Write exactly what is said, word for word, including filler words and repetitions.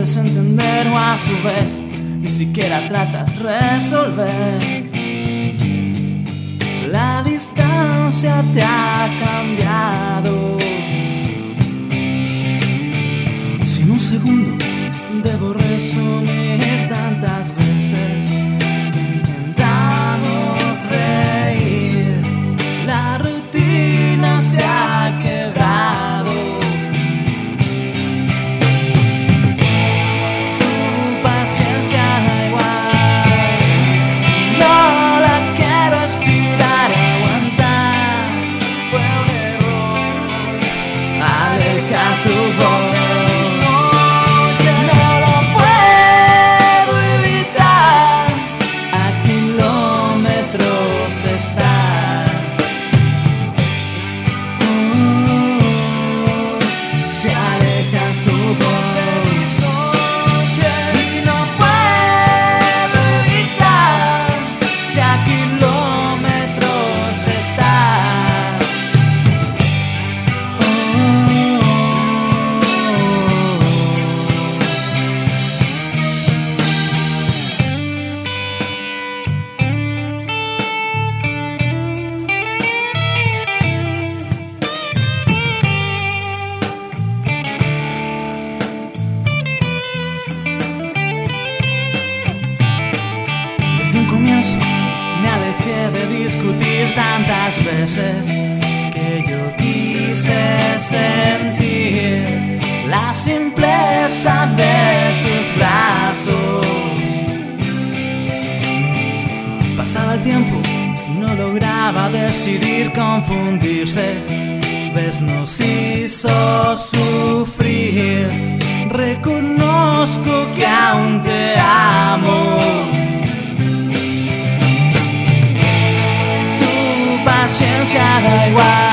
puedes entender o a su vez ni siquiera tratas resolver. La distancia te ha cambiado. Si en un segundo debo resumir tantas veces que intentamos reír, la rutina se ha quebrado. Tu paciencia da igual, no la quiero estirar, aguantar fue un error. Aleja tu voz. Desde un comienzo me alejé de discutir tantas veces que yo quise sentir la simpleza de tus brazos. Pasaba el tiempo y no lograba decidir, confundirse. Ves, nos hizo sufrir. Reconozco que aún te amo. Paciencia da igual.